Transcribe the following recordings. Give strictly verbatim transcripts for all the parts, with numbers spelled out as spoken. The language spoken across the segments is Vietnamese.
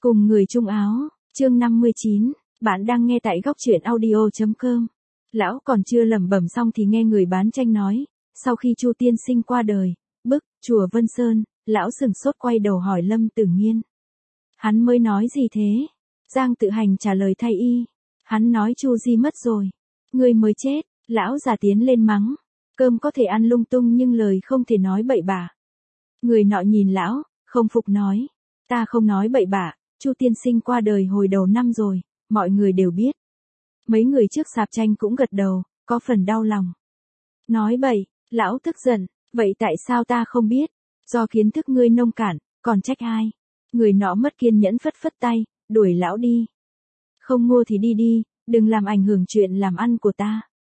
Cùng người chung áo, chương năm mươi chín, bạn đang nghe tại góc truyện audio.com. Lão còn chưa lẩm bẩm xong thì nghe người bán tranh nói, sau khi Chu tiên sinh qua đời, bức, chùa Vân Sơn, lão sừng sốt quay đầu hỏi Lâm Tử Nghiên. Hắn mới nói gì thế? Giang Tự Hành trả lời thay y. Hắn nói Chu Di mất rồi. Người mới chết, lão già tiến lên mắng. Cơm có thể ăn lung tung nhưng lời không thể nói bậy bạ. Người nọ nhìn lão, không phục nói. Ta không nói bậy bạ, Chu tiên sinh qua đời hồi đầu năm rồi, mọi người đều biết. Mấy người trước sạp tranh cũng gật đầu, có phần đau lòng. Nói bậy, lão tức giận, vậy tại sao ta không biết? Do kiến thức ngươi nông cạn, còn trách ai? Người nọ mất kiên nhẫn phất phất tay, đuổi lão đi. Không mua thì đi đi, đừng làm ảnh hưởng chuyện làm ăn của ta.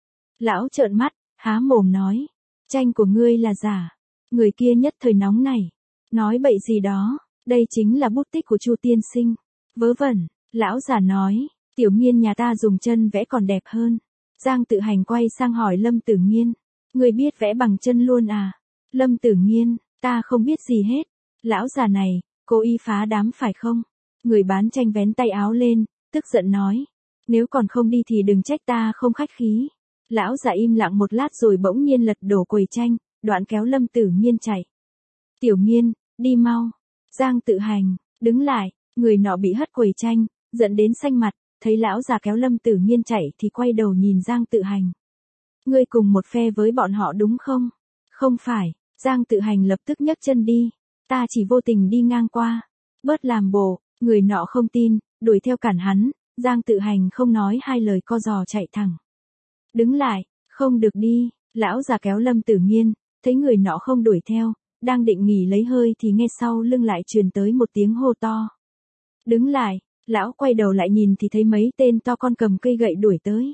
Lão trợn mắt, há mồm nói, tranh của ngươi là giả. Người kia nhất thời nóng này, nói bậy gì đó, đây chính là bút tích của Chu tiên sinh. Vớ vẩn, lão già nói, Tiểu Nghiên nhà ta dùng chân vẽ còn đẹp hơn. Giang Tự Hành quay sang hỏi Lâm Tử Nghiên, người biết vẽ bằng chân luôn à? Lâm Tử Nghiên, ta không biết gì hết. Lão già này, cố ý phá đám phải không? Người bán tranh vén tay áo lên, tức giận nói, nếu còn không đi thì đừng trách ta không khách khí. Lão già im lặng một lát rồi bỗng nhiên lật đổ quầy tranh, đoạn kéo Lâm Tử Nghiên chạy. Tiểu Nghiên, đi mau. Giang Tự Hành, đứng lại, người nọ bị hất quầy tranh, giận đến xanh mặt, thấy lão già kéo Lâm Tử Nghiên chạy thì quay đầu nhìn Giang Tự Hành. Ngươi cùng một phe với bọn họ đúng không? Không phải, Giang Tự Hành lập tức nhấc chân đi, ta chỉ vô tình đi ngang qua. Bớt làm bộ, người nọ không tin, đuổi theo cản hắn, Giang Tự Hành không nói hai lời co giò chạy thẳng. Đứng lại, không được đi, lão già kéo Lâm Tử Nghiên, thấy người nọ không đuổi theo, đang định nghỉ lấy hơi thì nghe sau lưng lại truyền tới một tiếng hô to. Đứng lại, lão quay đầu lại nhìn thì thấy mấy tên to con cầm cây gậy đuổi tới.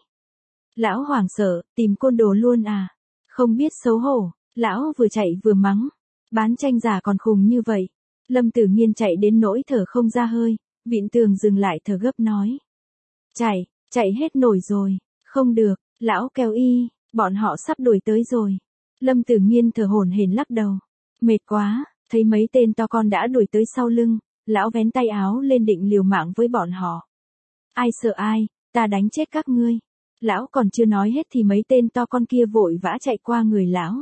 Lão hoảng sợ, tìm côn đồ luôn à? Không biết xấu hổ, lão vừa chạy vừa mắng. Bán tranh giả còn khùng như vậy. Lâm Tử Nghiên chạy đến nỗi thở không ra hơi, vịn tường dừng lại thở gấp nói. Chạy, chạy hết nổi rồi, không được, lão kéo y, bọn họ sắp đuổi tới rồi. Lâm Tử Nghiên thở hổn hển lắc đầu. Mệt quá, thấy mấy tên to con đã đuổi tới sau lưng, lão vén tay áo lên định liều mạng với bọn họ. Ai sợ ai, ta đánh chết các ngươi. Lão còn chưa nói hết thì mấy tên to con kia vội vã chạy qua người lão.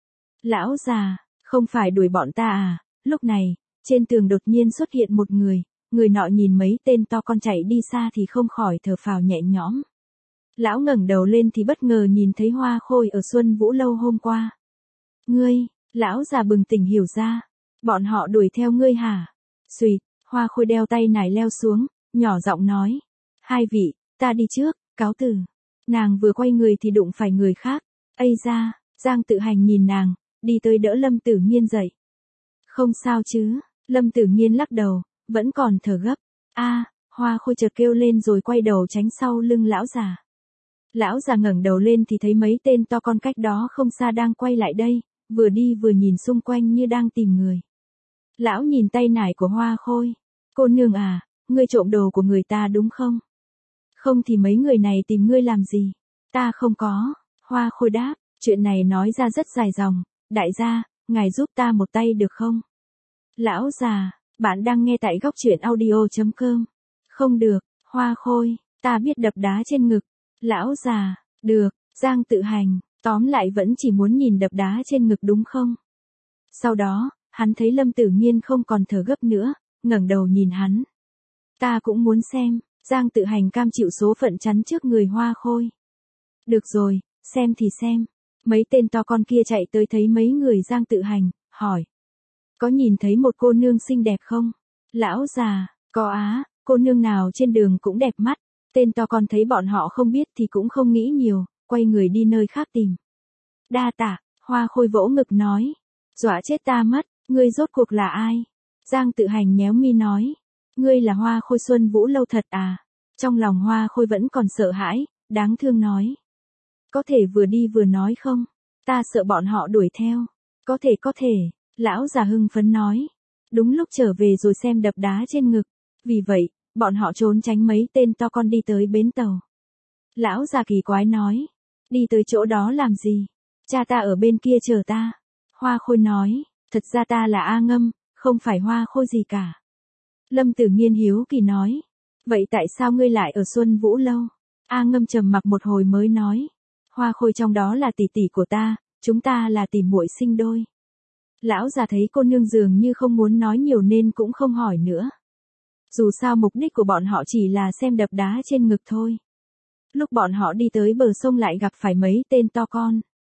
Lão già, không phải đuổi bọn ta à? Lúc này, trên tường đột nhiên xuất hiện một người, người nọ nhìn mấy tên to con chạy đi xa thì không khỏi thở phào nhẹ nhõm. Lão ngẩng đầu lên thì bất ngờ nhìn thấy Hoa Khôi ở Xuân Vũ lâu hôm qua. Ngươi, lão già bừng tỉnh hiểu ra, bọn họ đuổi theo ngươi hả? Xùyt, Hoa Khôi đeo tay nải leo xuống, nhỏ giọng nói, hai vị, ta đi trước, cáo từ. Nàng vừa quay người thì đụng phải người khác. Ây da, Giang Tự Hành nhìn nàng, đi tới đỡ Lâm Tử Nghiên dậy. Không sao chứ? Lâm Tử Nghiên lắc đầu, vẫn còn thở gấp. A, Hoa Khôi chợt kêu lên rồi quay đầu tránh sau lưng lão già. Lão già ngẩng đầu lên thì thấy mấy tên to con cách đó không xa đang quay lại đây, vừa đi vừa nhìn xung quanh như đang tìm người. Lão nhìn tay nải của Hoa Khôi. Cô nương à, ngươi trộm đồ của người ta đúng không? Không thì mấy người này tìm ngươi làm gì? Ta không có. Hoa Khôi đáp, chuyện này nói ra rất dài dòng. Đại gia, ngài giúp ta một tay được không? Lão già, bạn đang nghe tại góc truyện audio.com. Không được, Hoa Khôi, ta biết đập đá trên ngực. Lão già, được, Giang Tự Hành, tóm lại vẫn chỉ muốn nhìn đập đá trên ngực đúng không? Sau đó, hắn thấy Lâm Tử Nghiên không còn thở gấp nữa, ngẩng đầu nhìn hắn. Ta cũng muốn xem. Giang Tự Hành cam chịu số phận chắn trước người Hoa Khôi. Được rồi, xem thì xem. Mấy tên to con kia chạy tới thấy mấy người Giang Tự Hành, hỏi. Có nhìn thấy một cô nương xinh đẹp không? Lão già, có á, cô nương nào trên đường cũng đẹp mắt. Tên to con thấy bọn họ không biết thì cũng không nghĩ nhiều, quay người đi nơi khác tìm. Đa tạ, Hoa Khôi vỗ ngực nói. Dọa chết ta mất, ngươi rốt cuộc là ai? Giang Tự Hành nhéo mi nói. Ngươi là Hoa Khôi Xuân Vũ lâu thật à? Trong lòng Hoa Khôi vẫn còn sợ hãi, đáng thương nói. Có thể vừa đi vừa nói không? Ta sợ bọn họ đuổi theo. Có thể có thể, lão già hưng phấn nói. Đúng lúc trở về rồi xem đập đá trên ngực. Vì vậy, bọn họ trốn tránh mấy tên to con đi tới bến tàu. Lão già kỳ quái nói. Đi tới chỗ đó làm gì? Cha ta ở bên kia chờ ta. Hoa Khôi nói. Thật ra ta là A Ngâm, không phải Hoa Khôi gì cả. Lâm Tử Nghiên hiếu kỳ nói. Vậy tại sao ngươi lại ở Xuân Vũ Lâu? A Ngâm trầm mặc một hồi mới nói. Hoa Khôi trong đó là tỷ tỷ của ta, chúng ta là tỷ muội sinh đôi. Lão già thấy cô nương dường như không muốn nói nhiều nên cũng không hỏi nữa. Dù sao mục đích của bọn họ chỉ là xem đập đá trên ngực thôi. Lúc bọn họ đi tới bờ sông lại gặp phải mấy tên to con.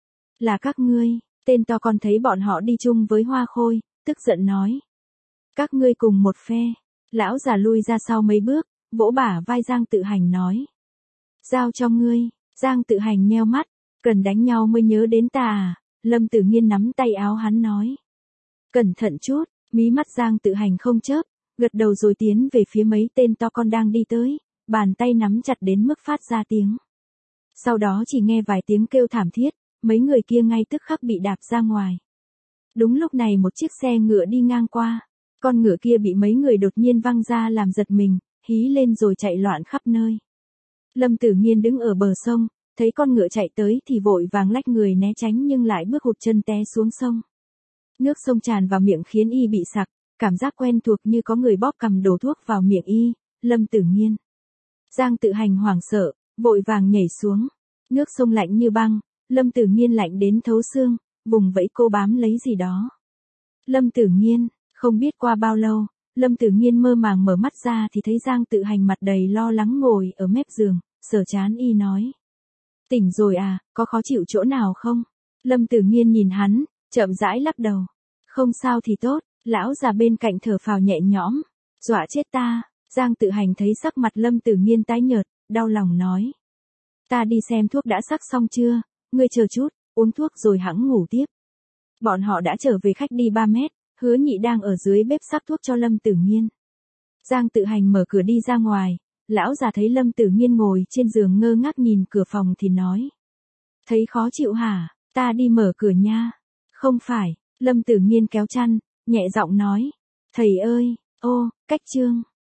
Là các ngươi, tên to con thấy bọn họ đi chung với Hoa Khôi, tức giận nói. Các ngươi cùng một phe. Lão già lui ra sau mấy bước, vỗ bả vai Giang Tự Hành nói. Giao cho ngươi. Giang Tự Hành nheo mắt, cần đánh nhau mới nhớ đến ta à? Lâm Tử Nghiên nắm tay áo hắn nói. Cẩn thận chút, mí mắt Giang Tự Hành không chớp, gật đầu rồi tiến về phía mấy tên to con đang đi tới, bàn tay nắm chặt đến mức phát ra tiếng. Sau đó chỉ nghe vài tiếng kêu thảm thiết, mấy người kia ngay tức khắc bị đạp ra ngoài. Đúng lúc này một chiếc xe ngựa đi ngang qua, con ngựa kia bị mấy người đột nhiên văng ra làm giật mình, hí lên rồi chạy loạn khắp nơi. Lâm Tử Nghiên đứng ở bờ sông, thấy con ngựa chạy tới thì vội vàng lách người né tránh nhưng lại bước hụt chân té xuống sông. Nước sông tràn vào miệng khiến y bị sặc, cảm giác quen thuộc như có người bóp cầm đổ thuốc vào miệng y. Lâm Tử Nghiên. Giang Tự Hành hoảng sợ, vội vàng nhảy xuống. Nước sông lạnh như băng, Lâm Tử Nghiên lạnh đến thấu xương, vùng vẫy cô bám lấy gì đó. Lâm Tử Nghiên, không biết qua bao lâu, Lâm Tử Nghiên mơ màng mở mắt ra thì thấy Giang Tự Hành mặt đầy lo lắng ngồi ở mép giường, sờ trán y nói. Tỉnh rồi à, có khó chịu chỗ nào không? Lâm Tử Nghiên nhìn hắn, chậm rãi lắc đầu. Không sao thì tốt, lão già bên cạnh thở phào nhẹ nhõm. Dọa chết ta, Giang Tự Hành thấy sắc mặt Lâm Tử Nghiên tái nhợt, đau lòng nói. Ta đi xem thuốc đã sắc xong chưa, ngươi chờ chút, uống thuốc rồi hẵng ngủ tiếp. Bọn họ đã trở về khách đi ba mét, Hứa Nhị đang ở dưới bếp sắc thuốc cho Lâm Tử Nghiên. Giang Tự Hành mở cửa đi ra ngoài, lão già thấy Lâm Tử Nghiên ngồi trên giường ngơ ngác nhìn cửa phòng thì nói. Thấy khó chịu hả, ta đi mở cửa nha. Không phải, Lâm Tử Nghiên kéo chăn, nhẹ giọng nói. Thầy ơi, ô, cách chương.